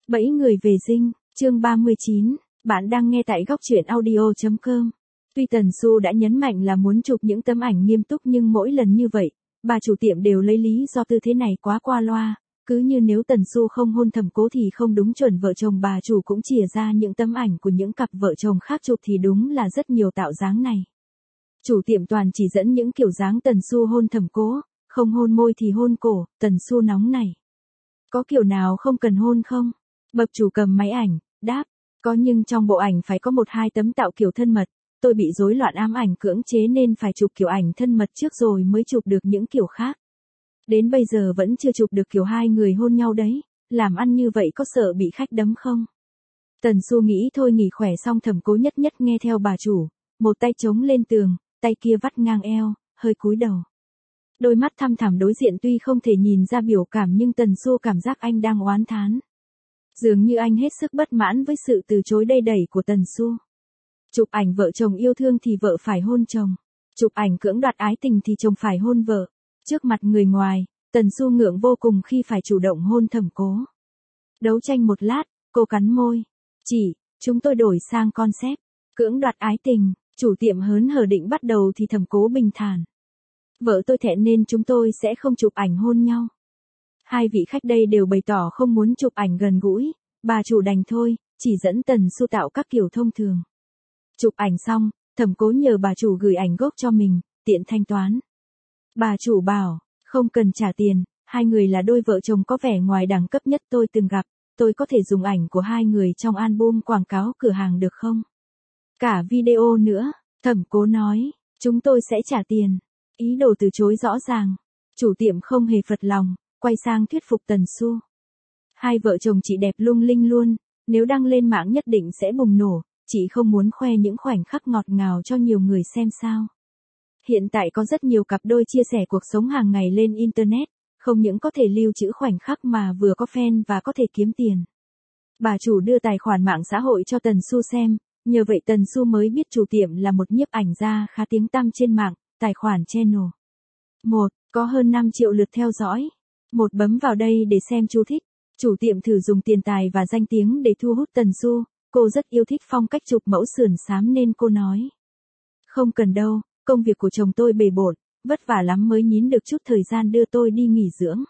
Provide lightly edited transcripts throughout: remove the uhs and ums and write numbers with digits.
Bẫy người về dinh, chương 39, bạn đang nghe tại góc truyện audio.com. Tuy Tần Xu đã nhấn mạnh là muốn chụp những tấm ảnh nghiêm túc nhưng mỗi lần như vậy, bà chủ tiệm đều lấy lý do tư thế này quá qua loa, cứ như nếu Tần Xu không hôn Thẩm Cố thì không đúng chuẩn vợ chồng, bà chủ cũng chìa ra những tấm ảnh của những cặp vợ chồng khác chụp thì đúng là rất nhiều tạo dáng này. Chủ tiệm toàn chỉ dẫn những kiểu dáng Tần Xu hôn Thẩm Cố, không hôn môi thì hôn cổ. Tần Xu nóng này. Có kiểu nào không cần hôn không? Bậc chủ cầm máy ảnh, đáp, có, nhưng trong bộ ảnh phải có 1-2 tấm tạo kiểu thân mật. Tôi bị rối loạn ám ảnh cưỡng chế nên phải chụp kiểu ảnh thân mật trước rồi mới chụp được những kiểu khác. Đến bây giờ vẫn chưa chụp được kiểu hai người hôn nhau đấy, làm ăn như vậy có sợ bị khách đấm không? Tần Xu nghĩ thôi nghỉ khỏe xong Thẩm Cố nhất nhất nghe theo bà chủ, một tay chống lên tường, tay kia vắt ngang eo, hơi cúi đầu. Đôi mắt thăm thẳm đối diện tuy không thể nhìn ra biểu cảm nhưng Tần Xu cảm giác anh đang oán thán. Dường như anh hết sức bất mãn với sự từ chối đầy đẩy của Tần Xu. Chụp ảnh vợ chồng yêu thương thì vợ phải hôn chồng. Chụp ảnh cưỡng đoạt ái tình thì chồng phải hôn vợ. Trước mặt người ngoài, Tần Xu ngượng vô cùng khi phải chủ động hôn Thẩm Cố. Đấu tranh một lát, cô cắn môi. Chúng tôi đổi sang concept. Cưỡng đoạt ái tình, chủ tiệm hớn hở định bắt đầu thì Thẩm Cố bình thản. Vợ tôi thẹn nên chúng tôi sẽ không chụp ảnh hôn nhau. Hai vị khách đây đều bày tỏ không muốn chụp ảnh gần gũi, bà chủ đành thôi, chỉ dẫn Tần Xu tạo các kiểu thông thường. Chụp ảnh xong, Thẩm Cố nhờ bà chủ gửi ảnh gốc cho mình, tiện thanh toán. Bà chủ bảo, không cần trả tiền, hai người là đôi vợ chồng có vẻ ngoài đẳng cấp nhất tôi từng gặp, tôi có thể dùng ảnh của hai người trong album quảng cáo cửa hàng được không? Cả video nữa, Thẩm Cố nói, chúng tôi sẽ trả tiền. Ý đồ từ chối rõ ràng, chủ tiệm không hề phật lòng, quay sang thuyết phục Tần Xu. Hai vợ chồng chị đẹp lung linh luôn, nếu đăng lên mạng nhất định sẽ bùng nổ, chị không muốn khoe những khoảnh khắc ngọt ngào cho nhiều người xem sao? Hiện tại có rất nhiều cặp đôi chia sẻ cuộc sống hàng ngày lên Internet, không những có thể lưu trữ khoảnh khắc mà vừa có fan và có thể kiếm tiền. Bà chủ đưa tài khoản mạng xã hội cho Tần Xu xem, nhờ vậy Tần Xu mới biết chủ tiệm là một nhiếp ảnh gia khá tiếng tăm trên mạng. Tài khoản channel 1, có hơn 5 triệu lượt theo dõi. Một, bấm vào đây để xem chú thích. Chủ tiệm thử dùng tiền tài và danh tiếng để thu hút Tần Xu. Cô rất yêu thích phong cách chụp mẫu sườn xám nên cô nói. Không cần đâu, công việc của chồng tôi bề bộn, vất vả lắm mới nhín được chút thời gian đưa tôi đi nghỉ dưỡng.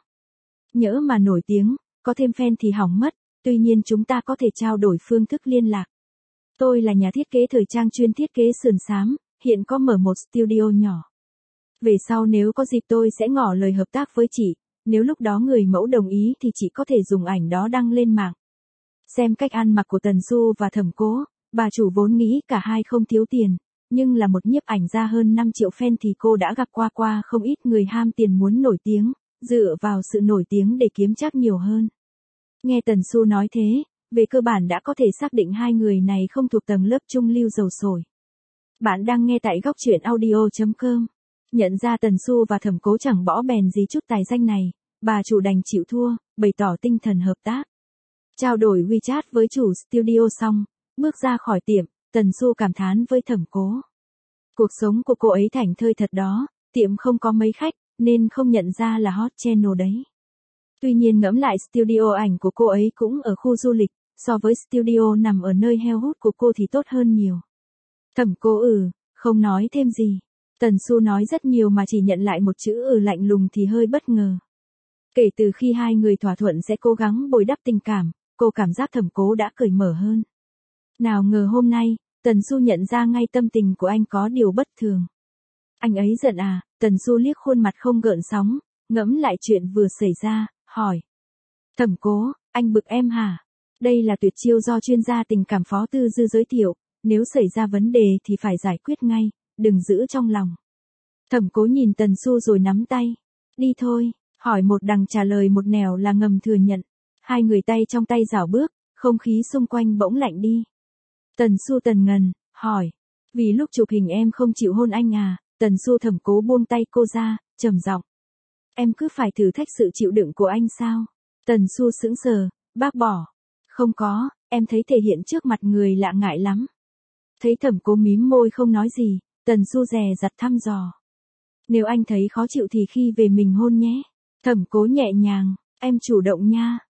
Nhỡ mà nổi tiếng, có thêm fan thì hỏng mất, tuy nhiên chúng ta có thể trao đổi phương thức liên lạc. Tôi là nhà thiết kế thời trang chuyên thiết kế sườn xám. Hiện có mở một studio nhỏ. Về sau nếu có dịp tôi sẽ ngỏ lời hợp tác với chị, nếu lúc đó người mẫu đồng ý thì chị có thể dùng ảnh đó đăng lên mạng. Xem cách ăn mặc của Tần Xu và Thẩm Cố, bà chủ vốn nghĩ cả hai không thiếu tiền, nhưng là một nhiếp ảnh gia hơn 5 triệu fan thì cô đã gặp qua không ít người ham tiền muốn nổi tiếng, dựa vào sự nổi tiếng để kiếm trác nhiều hơn. Nghe Tần Xu nói thế, về cơ bản đã có thể xác định hai người này không thuộc tầng lớp trung lưu giàu sổi. Bạn đang nghe tại góc truyện audio.com. Nhận ra Tần Xu và Thẩm Cố chẳng bỏ bèn gì chút tài danh này, bà chủ đành chịu thua, bày tỏ tinh thần hợp tác. Trao đổi WeChat với chủ studio xong, bước ra khỏi tiệm, Tần Xu cảm thán với Thẩm Cố. Cuộc sống của cô ấy thảnh thơi thật đó, tiệm không có mấy khách, nên không nhận ra là hot channel đấy. Tuy nhiên ngẫm lại studio ảnh của cô ấy cũng ở khu du lịch, so với studio nằm ở nơi heo hút của cô thì tốt hơn nhiều. Thẩm Cố không nói thêm gì. Tần Xu nói rất nhiều mà chỉ nhận lại một chữ lạnh lùng thì hơi bất ngờ. Kể từ khi hai người thỏa thuận sẽ cố gắng bồi đắp tình cảm, cô cảm giác Thẩm Cố đã cởi mở hơn. Nào ngờ hôm nay, Tần Xu nhận ra ngay tâm tình của anh có điều bất thường. Anh ấy giận à? Tần Xu liếc khuôn mặt không gợn sóng, ngẫm lại chuyện vừa xảy ra, hỏi. Thẩm Cố, anh bực em hả? Đây là tuyệt chiêu do chuyên gia tình cảm Phó Tư Dư giới thiệu. Nếu xảy ra vấn đề thì phải giải quyết ngay, đừng giữ trong lòng. Thẩm Cố nhìn Tần Xu rồi nắm tay. Đi thôi, hỏi một đằng trả lời một nẻo là ngầm thừa nhận. Hai người tay trong tay rảo bước, không khí xung quanh bỗng lạnh đi. Tần Xu tần ngần, hỏi. Vì lúc chụp hình em không chịu hôn anh à? Tần Xu. Thẩm Cố buông tay cô ra, trầm giọng. Em cứ phải thử thách sự chịu đựng của anh sao? Tần Xu sững sờ, bác bỏ. Không có, em thấy thể hiện trước mặt người lạ ngại lắm. Thấy Thẩm Cố mím môi không nói gì, Tần Xu dè dặt thăm dò. Nếu anh thấy khó chịu thì khi về mình hôn nhé. Thẩm Cố nhẹ nhàng, em chủ động nha.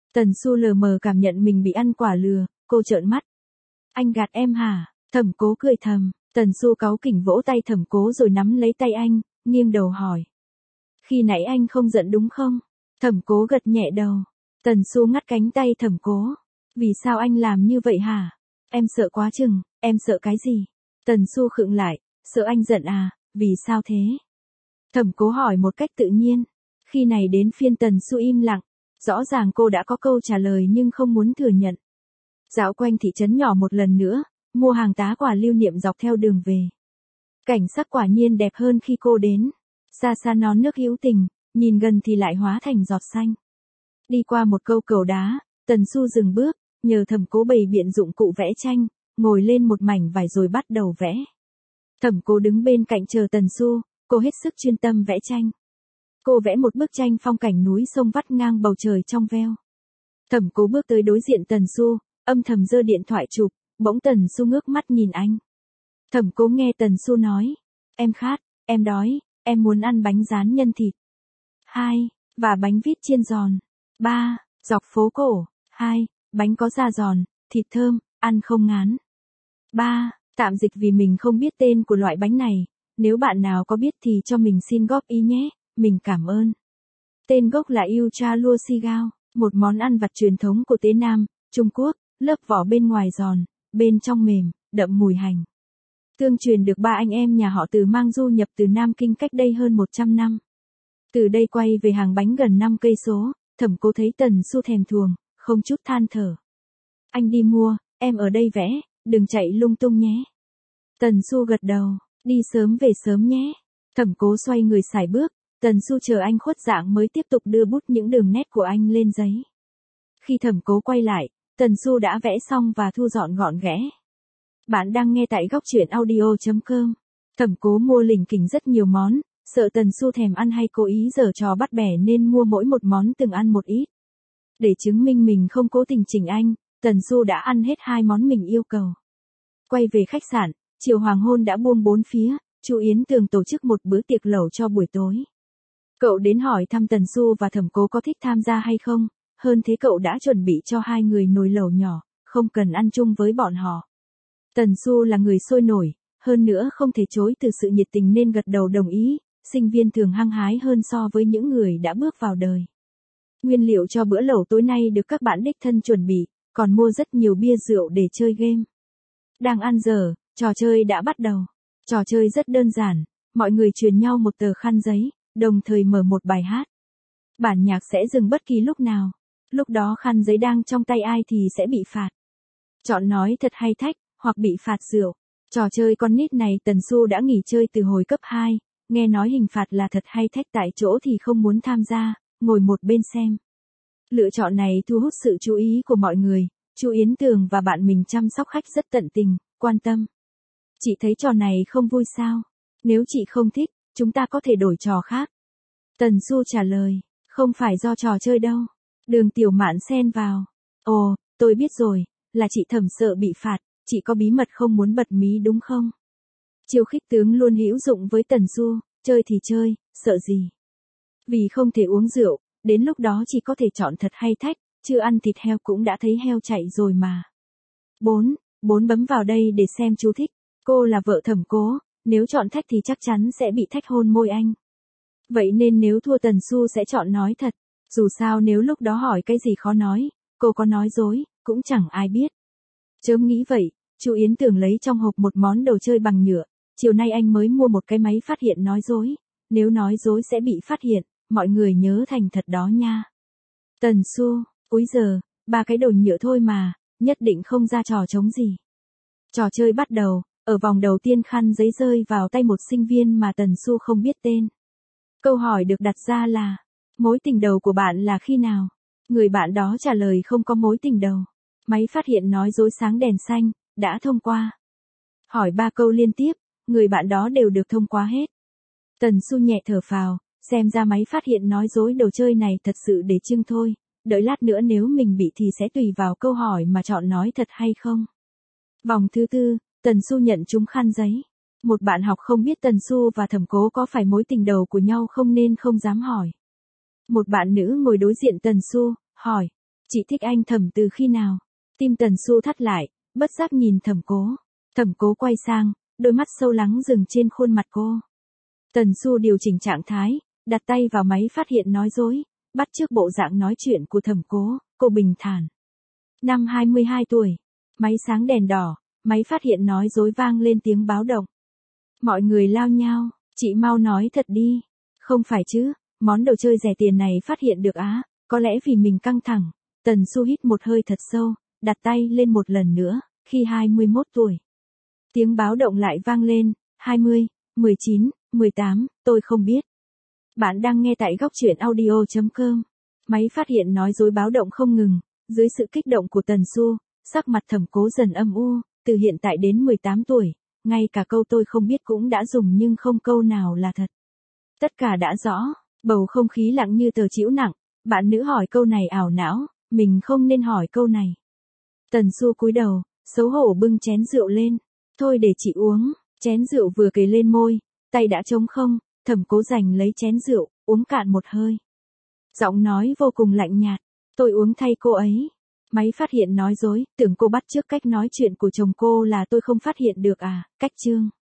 Tần Xu lờ mờ cảm nhận mình bị ăn quả lừa, cô trợn mắt. Anh gạt em hả? Thẩm Cố cười thầm, Tần Xu cáu kỉnh vỗ tay Thẩm Cố rồi nắm lấy tay anh, nghiêng đầu hỏi. Khi nãy anh không giận đúng không? Thẩm Cố gật nhẹ đầu. Tần Xu ngắt cánh tay Thẩm Cố. Vì sao anh làm như vậy hả? Em sợ quá chừng, em sợ cái gì? Tần Xu khựng lại, sợ anh giận à, vì sao thế? Thẩm Cố hỏi một cách tự nhiên. Khi này đến phiên Tần Xu im lặng, rõ ràng cô đã có câu trả lời nhưng không muốn thừa nhận. Dạo quanh thị trấn nhỏ một lần nữa, mua hàng tá quà lưu niệm dọc theo đường về. Cảnh sắc quả nhiên đẹp hơn khi cô đến. Xa xa nón nước hữu tình, nhìn gần thì lại hóa thành giọt xanh. Đi qua một câu cầu đá, Tần Xu dừng bước, nhờ Thẩm Cố bày biện dụng cụ vẽ tranh, ngồi lên một mảnh vải rồi bắt đầu vẽ. Thẩm Cố đứng bên cạnh chờ Tần Xu, cô hết sức chuyên tâm vẽ tranh. Cô vẽ một bức tranh phong cảnh núi sông vắt ngang bầu trời trong veo. Thẩm Cố bước tới đối diện Tần Xu, âm thầm giơ điện thoại chụp, bỗng Tần Xu ngước mắt nhìn anh. Thẩm Cố nghe Tần Xu nói, em khát, em đói, em muốn ăn bánh rán nhân thịt. 2. Và bánh vít chiên giòn. 3. Dọc phố cổ. 2. Bánh có da giòn, thịt thơm, ăn không ngán. 3. Tạm dịch vì mình không biết tên của loại bánh này, nếu bạn nào có biết thì cho mình xin góp ý nhé, mình cảm ơn. Tên gốc là Yêu Cha Lua Sigao, một món ăn vặt truyền thống của Tế Nam, Trung Quốc, lớp vỏ bên ngoài giòn, bên trong mềm, đậm mùi hành. Tương truyền được ba anh em nhà họ Từ mang du nhập từ Nam Kinh cách đây hơn 100 năm. Từ đây quay về hàng bánh gần 5 cây số, Thẩm Cố thấy Tần Xu thèm thuồng, không chút than thở. Anh đi mua, em ở đây vẽ, đừng chạy lung tung nhé. Tần Xu gật đầu, đi sớm về sớm nhé. Thẩm Cố xoay người sải bước, Tần Xu chờ anh khuất dạng mới tiếp tục đưa bút những đường nét của anh lên giấy. Khi Thẩm Cố quay lại, Tần Xu đã vẽ xong và thu dọn gọn ghẽ. Bạn đang nghe tại góc truyện audio.com. Thẩm Cố mua lỉnh kỉnh rất nhiều món, sợ Tần Xu thèm ăn hay cố ý giở trò bắt bẻ nên mua mỗi một món từng ăn một ít. Để chứng minh mình không cố tình chỉnh anh, Tần Xu đã ăn hết 2 món mình yêu cầu. Quay về khách sạn, chiều hoàng hôn đã buông bốn phía, Chu Yến Tường tổ chức một bữa tiệc lẩu cho buổi tối. Cậu đến hỏi thăm Tần Xu và Thẩm Cố có thích tham gia hay không, hơn thế cậu đã chuẩn bị cho 2 người nồi lẩu nhỏ, không cần ăn chung với bọn họ. Tần Xu là người sôi nổi, hơn nữa không thể chối từ sự nhiệt tình nên gật đầu đồng ý, sinh viên thường hăng hái hơn so với những người đã bước vào đời. Nguyên liệu cho bữa lẩu tối nay được các bạn đích thân chuẩn bị, còn mua rất nhiều bia rượu để chơi game. Đang ăn giờ, trò chơi đã bắt đầu. Trò chơi rất đơn giản, mọi người truyền nhau một tờ khăn giấy, đồng thời mở một bài hát. Bản nhạc sẽ dừng bất kỳ lúc nào. Lúc đó khăn giấy đang trong tay ai thì sẽ bị phạt. Chọn nói thật hay thách, hoặc bị phạt rượu. Trò chơi con nít này Tần Xu đã nghỉ chơi từ hồi cấp 2, nghe nói hình phạt là thật hay thách tại chỗ thì không muốn tham gia, ngồi một bên xem. Lựa chọn này thu hút sự chú ý của mọi người, Chu Yến Tường và bạn mình chăm sóc khách rất tận tình, quan tâm. Chị thấy trò này không vui sao? Nếu chị không thích, chúng ta có thể đổi trò khác. Tần Xu trả lời, không phải do trò chơi đâu. Đường Tiểu Mạn xen vào. Ồ, tôi biết rồi, là chị Thẩm sợ bị phạt, chị có bí mật không muốn bật mí đúng không? Chiêu khích tướng luôn hữu dụng với Tần Xu, chơi thì chơi, sợ gì? Vì không thể uống rượu, đến lúc đó chỉ có thể chọn thật hay thách, chưa ăn thịt heo cũng đã thấy heo chạy rồi mà. 4 bấm vào đây để xem chú thích. Cô là vợ Thẩm Cố, nếu chọn thách thì chắc chắn sẽ bị thách hôn môi anh. Vậy nên nếu thua Tần Xu sẽ chọn nói thật, dù sao nếu lúc đó hỏi cái gì khó nói, cô có nói dối, cũng chẳng ai biết. Chớm nghĩ vậy, Chu Yến Tường lấy trong hộp một món đồ chơi bằng nhựa, chiều nay anh mới mua một cái máy phát hiện nói dối, nếu nói dối sẽ bị phát hiện, mọi người nhớ thành thật đó nha. Tần Xu, úi giờ, 3 cái đồ nhựa thôi mà, nhất định không ra trò trống gì. Trò chơi bắt đầu, ở vòng đầu tiên khăn giấy rơi vào tay một sinh viên mà Tần Xu không biết tên. Câu hỏi được đặt ra là, mối tình đầu của bạn là khi nào? Người bạn đó trả lời không có mối tình đầu. Máy phát hiện nói dối sáng đèn xanh, đã thông qua. Hỏi 3 câu liên tiếp, người bạn đó đều được thông qua hết. Tần Xu nhẹ thở phào, xem ra máy phát hiện nói dối đồ chơi này thật sự để trưng thôi, đợi lát nữa nếu mình bị thì sẽ tùy vào câu hỏi mà chọn nói thật hay không. Vòng thứ 4, Tần Xu nhận trúng khăn giấy. Một bạn học không biết Tần Xu và Thẩm Cố có phải mối tình đầu của nhau không nên không dám hỏi. Một bạn nữ ngồi đối diện Tần Xu, hỏi, Chị thích anh Thẩm từ khi nào? Tim Tần Xu thắt lại, bất giác nhìn Thẩm Cố. Thẩm Cố quay sang, đôi mắt sâu lắng dừng trên khuôn mặt cô. Tần Xu điều chỉnh trạng thái, đặt tay vào máy phát hiện nói dối, bắt chước bộ dạng nói chuyện của Thẩm Cố, cô bình thản. Năm 22 tuổi, máy sáng đèn đỏ, máy phát hiện nói dối vang lên tiếng báo động. Mọi người lao nhao, chị mau nói thật đi. Không phải chứ, món đồ chơi rẻ tiền này phát hiện được á, có lẽ vì mình căng thẳng. Tần Xu hít một hơi thật sâu, đặt tay lên một lần nữa, khi 21 tuổi. Tiếng báo động lại vang lên, 20, 19, 18, tôi không biết. Bạn đang nghe tại góc truyện audio.com. Máy phát hiện nói dối báo động không ngừng, dưới sự kích động của Tần Xu, sắc mặt Thẩm Cố dần âm u, từ hiện tại đến 18 tuổi, ngay cả câu tôi không biết cũng đã dùng nhưng không câu nào là thật. Tất cả đã rõ, bầu không khí lặng như tờ trĩu nặng, bạn nữ hỏi câu này ảo não, mình không nên hỏi câu này. Tần Xu cúi đầu, xấu hổ bưng chén rượu lên, thôi để chị uống, chén rượu vừa kề lên môi, tay đã trống không, Thẩm Cố giành lấy chén rượu, uống cạn một hơi. Giọng nói vô cùng lạnh nhạt, tôi uống thay cô ấy. Máy phát hiện nói dối, tưởng cô bắt chước cách nói chuyện của chồng cô là tôi không phát hiện được à, cách chương.